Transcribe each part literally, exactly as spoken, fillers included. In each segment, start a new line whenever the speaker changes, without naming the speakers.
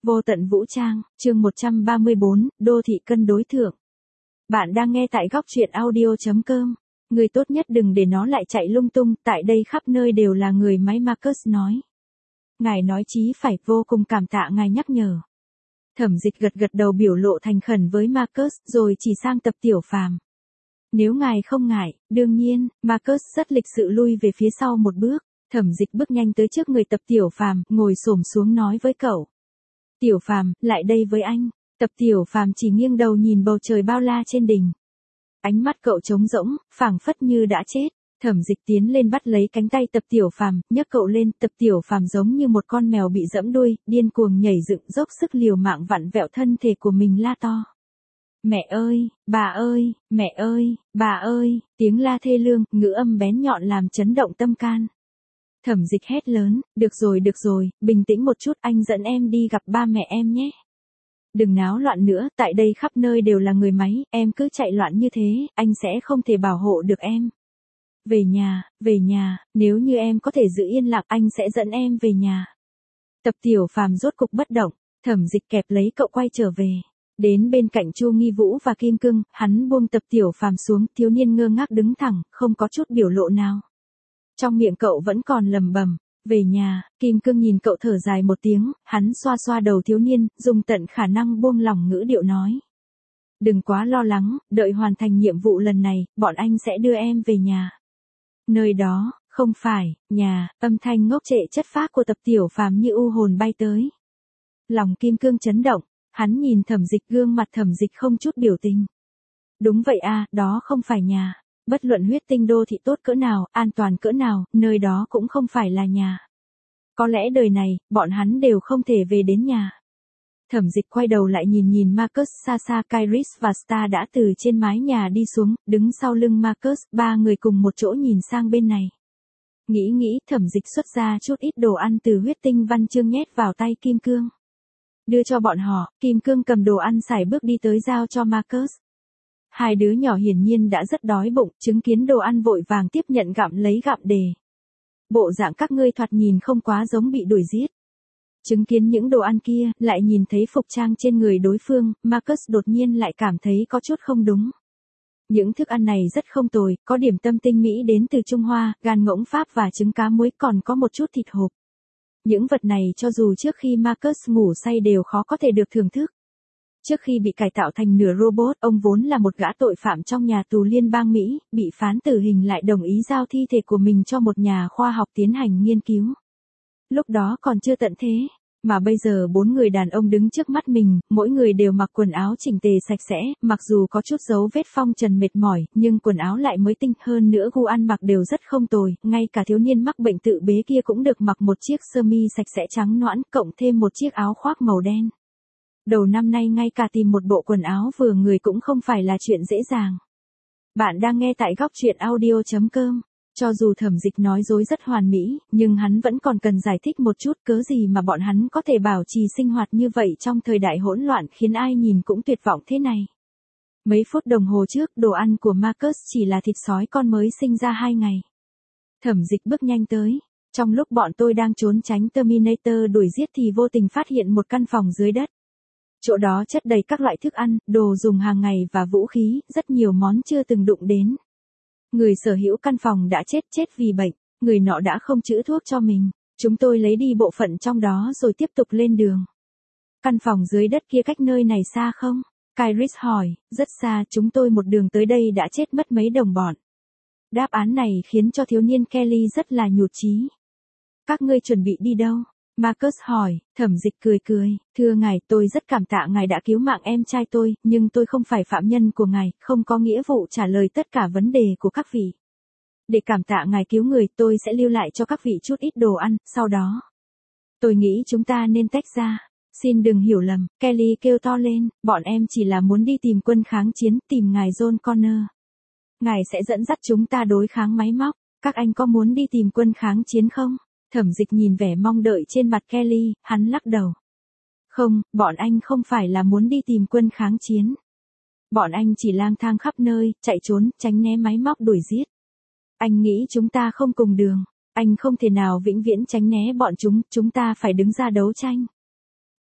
Vô tận vũ trang, chương một trăm ba mươi bốn, đô thị cân đối thượng. Bạn đang nghe tại góc truyện audio chấm com. Người tốt nhất đừng để nó lại chạy lung tung, tại đây khắp nơi đều là người máy, Marcus nói. Ngài nói chí phải, vô cùng cảm tạ ngài nhắc nhở. Thẩm Dịch gật gật đầu biểu lộ thành khẩn với Marcus, rồi chỉ sang Tập Tiểu Phàm. Nếu ngài không ngại, đương nhiên, Marcus rất lịch sự lui về phía sau một bước. Thẩm Dịch bước nhanh tới trước người Tập Tiểu Phàm, ngồi xổm xuống nói với cậu. Tiểu Phàm, lại đây với anh. Tập Tiểu Phàm chỉ nghiêng đầu nhìn bầu trời bao la trên đỉnh. Ánh mắt cậu trống rỗng, phảng phất như đã chết. Thẩm Dịch tiến lên bắt lấy cánh tay Tập Tiểu Phàm, nhấc cậu lên. Tập Tiểu Phàm giống như một con mèo bị giẫm đuôi, điên cuồng nhảy dựng, dốc sức liều mạng vặn vẹo thân thể của mình, la to. Mẹ ơi, bà ơi, mẹ ơi, bà ơi, tiếng la thê lương, ngữ âm bén nhọn làm chấn động tâm can. Thẩm Dịch hét lớn, được rồi được rồi, bình tĩnh một chút, anh dẫn em đi gặp ba mẹ em nhé. Đừng náo loạn nữa, tại đây khắp nơi đều là người máy, em cứ chạy loạn như thế, anh sẽ không thể bảo hộ được em. Về nhà, về nhà, nếu như em có thể giữ yên lặng, anh sẽ dẫn em về nhà. Tập Tiểu Phàm rốt cục bất động, Thẩm Dịch kẹp lấy cậu quay trở về. Đến bên cạnh Chu Nghi Vũ và Kim Cương, hắn buông Tập Tiểu Phàm xuống, thiếu niên ngơ ngác đứng thẳng, không có chút biểu lộ nào. Trong miệng cậu vẫn còn lầm bầm, về nhà. Kim Cương nhìn cậu thở dài một tiếng, hắn xoa xoa đầu thiếu niên, dùng tận khả năng buông lỏng ngữ điệu nói. Đừng quá lo lắng, đợi hoàn thành nhiệm vụ lần này, bọn anh sẽ đưa em về nhà. Nơi đó, không phải, nhà, âm thanh ngốc trệ chất phác của Tập Tiểu Phàm như u hồn bay tới. Lòng Kim Cương chấn động, hắn nhìn Thẩm Dịch, gương mặt Thẩm Dịch không chút biểu tình. Đúng vậy à, đó không phải nhà. Bất luận huyết tinh đô thị tốt cỡ nào, an toàn cỡ nào, nơi đó cũng không phải là nhà. Có lẽ đời này, bọn hắn đều không thể về đến nhà. Thẩm Dịch quay đầu lại nhìn nhìn Marcus xa xa, Kairis và Star đã từ trên mái nhà đi xuống, đứng sau lưng Marcus, ba người cùng một chỗ nhìn sang bên này. Nghĩ nghĩ, Thẩm Dịch xuất ra chút ít đồ ăn từ huyết tinh văn chương nhét vào tay Kim Cương. Đưa cho bọn họ, Kim Cương cầm đồ ăn sải bước đi tới giao cho Marcus. Hai đứa nhỏ hiển nhiên đã rất đói bụng, chứng kiến đồ ăn vội vàng tiếp nhận gặm lấy gặm đề. Bộ dạng các ngươi thoạt nhìn không quá giống bị đuổi giết. Chứng kiến những đồ ăn kia, lại nhìn thấy phục trang trên người đối phương, Marcus đột nhiên lại cảm thấy có chút không đúng. Những thức ăn này rất không tồi, có điểm tâm tinh mỹ đến từ Trung Hoa, gan ngỗng Pháp và trứng cá muối, còn có một chút thịt hộp. Những vật này cho dù trước khi Marcus ngủ say đều khó có thể được thưởng thức. Trước khi bị cải tạo thành nửa robot, ông vốn là một gã tội phạm trong nhà tù liên bang Mỹ, bị phán tử hình lại đồng ý giao thi thể của mình cho một nhà khoa học tiến hành nghiên cứu. Lúc đó còn chưa tận thế, mà bây giờ bốn người đàn ông đứng trước mắt mình, mỗi người đều mặc quần áo chỉnh tề sạch sẽ, mặc dù có chút dấu vết phong trần mệt mỏi, nhưng quần áo lại mới tinh, hơn nữa gu ăn mặc đều rất không tồi, ngay cả thiếu niên mắc bệnh tự bế kia cũng được mặc một chiếc sơ mi sạch sẽ trắng nõn, cộng thêm một chiếc áo khoác màu đen. Đầu năm nay ngay cả tìm một bộ quần áo vừa người cũng không phải là chuyện dễ dàng. Bạn đang nghe tại góc truyện audio chấm com. Cho dù Thẩm Dịch nói dối rất hoàn mỹ, nhưng hắn vẫn còn cần giải thích một chút cớ gì mà bọn hắn có thể bảo trì sinh hoạt như vậy trong thời đại hỗn loạn khiến ai nhìn cũng tuyệt vọng thế này. Mấy phút đồng hồ trước, đồ ăn của Marcus chỉ là thịt sói con mới sinh ra hai ngày. Thẩm Dịch bước nhanh tới. Trong lúc bọn tôi đang trốn tránh Terminator đuổi giết thì vô tình phát hiện một căn phòng dưới đất. Chỗ đó chất đầy các loại thức ăn, đồ dùng hàng ngày và vũ khí, rất nhiều món chưa từng đụng đến. Người sở hữu căn phòng đã chết chết vì bệnh, người nọ đã không trữ thuốc cho mình. Chúng tôi lấy đi bộ phận trong đó rồi tiếp tục lên đường. Căn phòng dưới đất kia cách nơi này xa không? Kairis hỏi, rất xa, chúng tôi một đường tới đây đã chết mất mấy đồng bọn. Đáp án này khiến cho thiếu niên Kelly rất là nhụt chí. Các ngươi chuẩn bị đi đâu? Marcus hỏi. Thẩm Dịch cười cười, thưa ngài, tôi rất cảm tạ ngài đã cứu mạng em trai tôi, nhưng tôi không phải phạm nhân của ngài, không có nghĩa vụ trả lời tất cả vấn đề của các vị. Để cảm tạ ngài cứu người, tôi sẽ lưu lại cho các vị chút ít đồ ăn, sau đó. Tôi nghĩ chúng ta nên tách ra. Xin đừng hiểu lầm, Kelly kêu to lên, bọn em chỉ là muốn đi tìm quân kháng chiến, tìm ngài John Connor. Ngài sẽ dẫn dắt chúng ta đối kháng máy móc, các anh có muốn đi tìm quân kháng chiến không? Thẩm Dịch nhìn vẻ mong đợi trên mặt Kelly, hắn lắc đầu. Không, bọn anh không phải là muốn đi tìm quân kháng chiến. Bọn anh chỉ lang thang khắp nơi, chạy trốn, tránh né máy móc đuổi giết. Anh nghĩ chúng ta không cùng đường. Anh không thể nào vĩnh viễn tránh né bọn chúng, chúng ta phải đứng ra đấu tranh.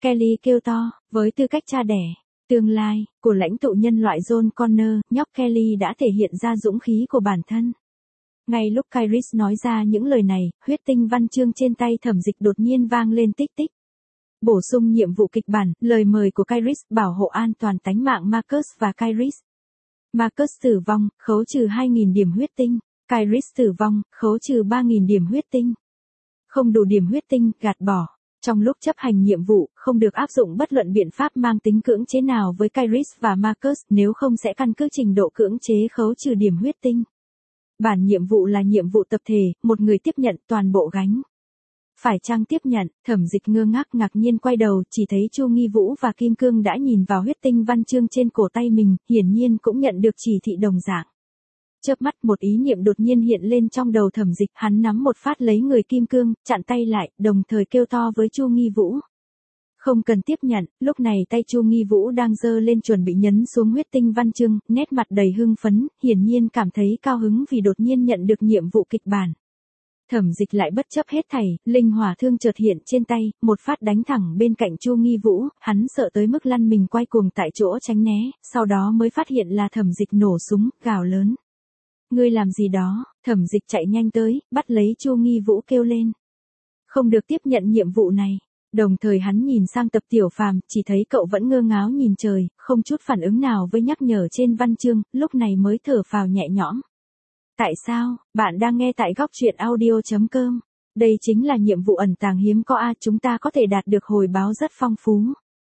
Kelly kêu to, với tư cách cha đẻ, tương lai, của lãnh tụ nhân loại John Connor, nhóc Kelly đã thể hiện ra dũng khí của bản thân. Ngay lúc Kairis nói ra những lời này, huyết tinh văn chương trên tay Thẩm Dịch đột nhiên vang lên tích tích. Bổ sung nhiệm vụ kịch bản, lời mời của Kairis bảo hộ an toàn tánh mạng Marcus và Kairis. Marcus tử vong, khấu trừ hai nghìn điểm huyết tinh. Kairis tử vong, khấu trừ ba nghìn điểm huyết tinh. Không đủ điểm huyết tinh, gạt bỏ. Trong lúc chấp hành nhiệm vụ, không được áp dụng bất luận biện pháp mang tính cưỡng chế nào với Kairis và Marcus, nếu không sẽ căn cứ trình độ cưỡng chế khấu trừ điểm huyết tinh. Bản nhiệm vụ là nhiệm vụ tập thể, một người tiếp nhận toàn bộ gánh. Phải chăng tiếp nhận? Thẩm Dịch ngơ ngác ngạc nhiên quay đầu, chỉ thấy Chu Nghi Vũ và Kim Cương đã nhìn vào huyết tinh văn chương trên cổ tay mình, hiển nhiên cũng nhận được chỉ thị đồng dạng. Chớp mắt một ý niệm đột nhiên hiện lên trong đầu Thẩm Dịch, hắn nắm một phát lấy người Kim Cương, chặn tay lại, đồng thời kêu to với Chu Nghi Vũ. Không cần tiếp nhận, lúc này tay Chu Nghi Vũ đang giơ lên chuẩn bị nhấn xuống huyết tinh văn chương, nét mặt đầy hưng phấn, hiển nhiên cảm thấy cao hứng vì đột nhiên nhận được nhiệm vụ kịch bản. Thẩm Dịch lại bất chấp hết thảy, linh hỏa thương chợt hiện trên tay, một phát đánh thẳng bên cạnh Chu Nghi Vũ, hắn sợ tới mức lăn mình quay cuồng tại chỗ tránh né, sau đó mới phát hiện là Thẩm Dịch nổ súng, gào lớn. Ngươi làm gì đó? Thẩm Dịch chạy nhanh tới, bắt lấy Chu Nghi Vũ kêu lên. Không được tiếp nhận nhiệm vụ này. Đồng thời hắn nhìn sang Tập Tiểu Phàm, chỉ thấy cậu vẫn ngơ ngáo nhìn trời, không chút phản ứng nào với nhắc nhở trên văn chương, lúc này mới thở phào nhẹ nhõm. Tại sao? Bạn đang nghe tại góc truyện audio chấm com. Đây chính là nhiệm vụ ẩn tàng hiếm có a, chúng ta có thể đạt được hồi báo rất phong phú.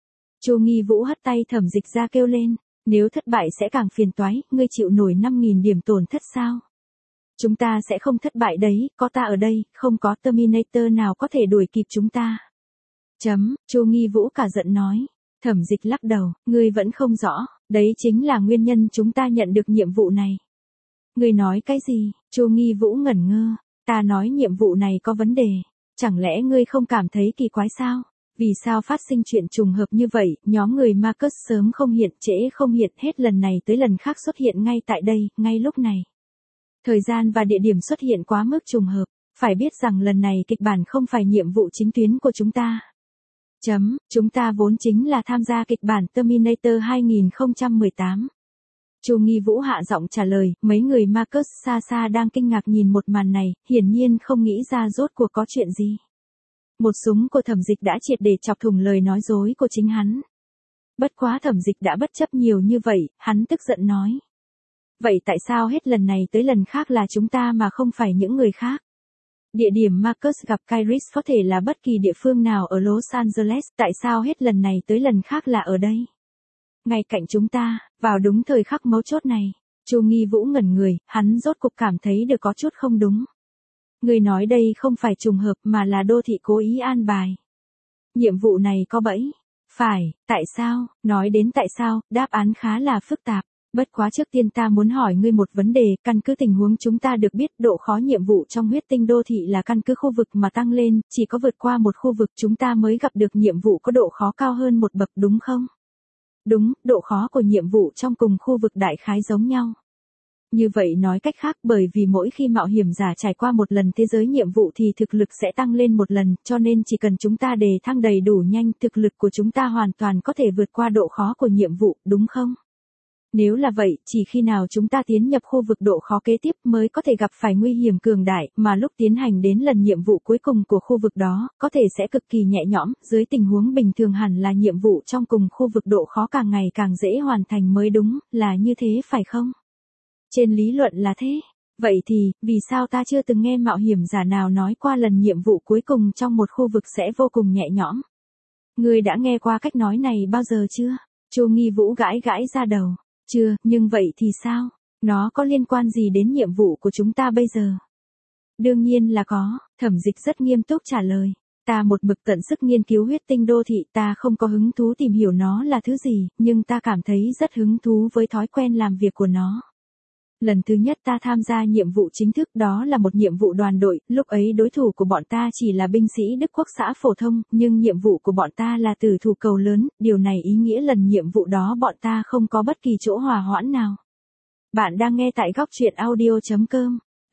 Chu Nghi Vũ hất tay Thẩm Dịch ra kêu lên, nếu thất bại sẽ càng phiền toái, ngươi chịu nổi năm nghìn điểm tổn thất sao? Chúng ta sẽ không thất bại đấy, có ta ở đây, không có Terminator nào có thể đuổi kịp chúng ta. Chấm, Chu Nghi Vũ cả giận nói. Thẩm Dịch lắc đầu, ngươi vẫn không rõ, đấy chính là nguyên nhân chúng ta nhận được nhiệm vụ này. Ngươi nói cái gì? Chu Nghi Vũ ngẩn ngơ, ta nói nhiệm vụ này có vấn đề, chẳng lẽ ngươi không cảm thấy kỳ quái sao? Vì sao phát sinh chuyện trùng hợp như vậy, nhóm người Marcus sớm không hiện, trễ không hiện, hết lần này tới lần khác xuất hiện ngay tại đây, ngay lúc này. Thời gian và địa điểm xuất hiện quá mức trùng hợp, phải biết rằng lần này kịch bản không phải nhiệm vụ chính tuyến của chúng ta. Chấm, chúng ta vốn chính là tham gia kịch bản Terminator hai không một tám. Chu Nghi Vũ hạ giọng trả lời, mấy người Marcus xa xa đang kinh ngạc nhìn một màn này, hiển nhiên không nghĩ ra rốt cuộc có chuyện gì. Một súng của Thẩm Dịch đã triệt để chọc thủng lời nói dối của chính hắn. Bất quá Thẩm Dịch đã bất chấp nhiều như vậy, hắn tức giận nói. Vậy tại sao hết lần này tới lần khác là chúng ta mà không phải những người khác? Địa điểm Marcus gặp Kairis có thể là bất kỳ địa phương nào ở Los Angeles, tại sao hết lần này tới lần khác là ở đây? Ngay cạnh chúng ta, vào đúng thời khắc mấu chốt này, Chu Nghi Vũ ngẩn người, hắn rốt cục cảm thấy được có chút không đúng. Người nói đây không phải trùng hợp mà là đô thị cố ý an bài. Nhiệm vụ này có bẫy. Phải, tại sao? Nói đến tại sao, đáp án khá là phức tạp. Bất quá trước tiên ta muốn hỏi ngươi một vấn đề, căn cứ tình huống chúng ta được biết độ khó nhiệm vụ trong huyết tinh đô thị là căn cứ khu vực mà tăng lên, chỉ có vượt qua một khu vực chúng ta mới gặp được nhiệm vụ có độ khó cao hơn một bậc đúng không? Đúng, độ khó của nhiệm vụ trong cùng khu vực đại khái giống nhau. Như vậy nói cách khác, bởi vì mỗi khi mạo hiểm giả trải qua một lần thế giới nhiệm vụ thì thực lực sẽ tăng lên một lần, cho nên chỉ cần chúng ta đề thăng đầy đủ nhanh, thực lực của chúng ta hoàn toàn có thể vượt qua độ khó của nhiệm vụ, đúng không? Nếu là vậy, chỉ khi nào chúng ta tiến nhập khu vực độ khó kế tiếp mới có thể gặp phải nguy hiểm cường đại, mà lúc tiến hành đến lần nhiệm vụ cuối cùng của khu vực đó, có thể sẽ cực kỳ nhẹ nhõm, dưới tình huống bình thường hẳn là nhiệm vụ trong cùng khu vực độ khó càng ngày càng dễ hoàn thành mới đúng, là như thế phải không? Trên lý luận là thế. Vậy thì, vì sao ta chưa từng nghe mạo hiểm giả nào nói qua lần nhiệm vụ cuối cùng trong một khu vực sẽ vô cùng nhẹ nhõm? Ngươi đã nghe qua cách nói này bao giờ chưa? Chu Nghi Vũ gãi gãi ra đầu. Chưa, nhưng vậy thì sao? Nó có liên quan gì đến nhiệm vụ của chúng ta bây giờ? Đương nhiên là có, Thẩm Dịch rất nghiêm túc trả lời. Ta một mực tận sức nghiên cứu huyết tinh đô thị, ta không có hứng thú tìm hiểu nó là thứ gì, nhưng ta cảm thấy rất hứng thú với thói quen làm việc của nó. Lần thứ nhất ta tham gia nhiệm vụ chính thức, đó là một nhiệm vụ đoàn đội, lúc ấy đối thủ của bọn ta chỉ là binh sĩ Đức Quốc xã phổ thông, nhưng nhiệm vụ của bọn ta là tử thủ cầu lớn, điều này ý nghĩa lần nhiệm vụ đó bọn ta không có bất kỳ chỗ hòa hoãn nào. Bạn đang nghe tại góc truyện audio chấm com.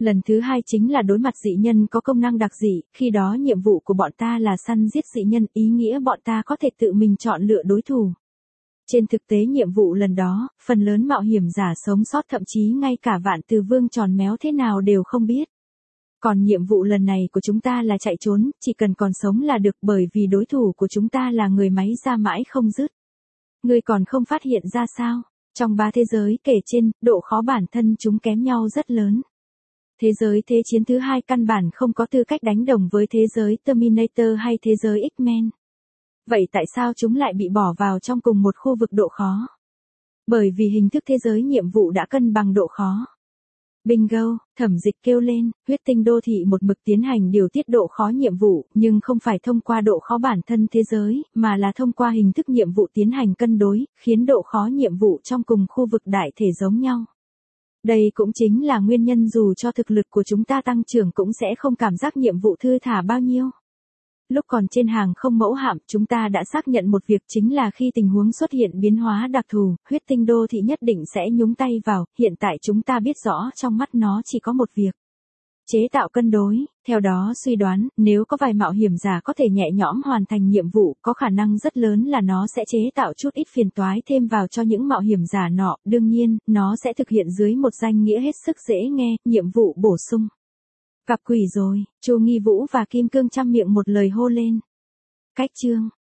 Lần thứ hai chính là đối mặt dị nhân có công năng đặc dị, khi đó nhiệm vụ của bọn ta là săn giết dị nhân, ý nghĩa bọn ta có thể tự mình chọn lựa đối thủ. Trên thực tế nhiệm vụ lần đó, phần lớn mạo hiểm giả sống sót thậm chí ngay cả Vạn Từ Vương tròn méo thế nào đều không biết. Còn nhiệm vụ lần này của chúng ta là chạy trốn, chỉ cần còn sống là được bởi vì đối thủ của chúng ta là người máy ra mãi không dứt. Ngươi còn không phát hiện ra sao? Trong ba thế giới kể trên, độ khó bản thân chúng kém nhau rất lớn. Thế giới Thế chiến thứ hai căn bản không có tư cách đánh đồng với thế giới Terminator hay thế giới X-Men. Vậy tại sao chúng lại bị bỏ vào trong cùng một khu vực độ khó? Bởi vì hình thức thế giới nhiệm vụ đã cân bằng độ khó. Bingo, Thẩm Dịch kêu lên, huyết tinh đô thị một mực tiến hành điều tiết độ khó nhiệm vụ, nhưng không phải thông qua độ khó bản thân thế giới, mà là thông qua hình thức nhiệm vụ tiến hành cân đối, khiến độ khó nhiệm vụ trong cùng khu vực đại thể giống nhau. Đây cũng chính là nguyên nhân dù cho thực lực của chúng ta tăng trưởng cũng sẽ không cảm giác nhiệm vụ thư thả bao nhiêu. Lúc còn trên hàng không mẫu hạm, chúng ta đã xác nhận một việc chính là khi tình huống xuất hiện biến hóa đặc thù, huyết tinh đô thị nhất định sẽ nhúng tay vào, hiện tại chúng ta biết rõ trong mắt nó chỉ có một việc. Chế tạo cân đối, theo đó suy đoán, nếu có vài mạo hiểm giả có thể nhẹ nhõm hoàn thành nhiệm vụ, có khả năng rất lớn là nó sẽ chế tạo chút ít phiền toái thêm vào cho những mạo hiểm giả nọ, đương nhiên, nó sẽ thực hiện dưới một danh nghĩa hết sức dễ nghe, nhiệm vụ bổ sung. Gặp quỷ rồi, Chu Nghi Vũ và Kim Cương chăm miệng một lời hô lên. Cách chương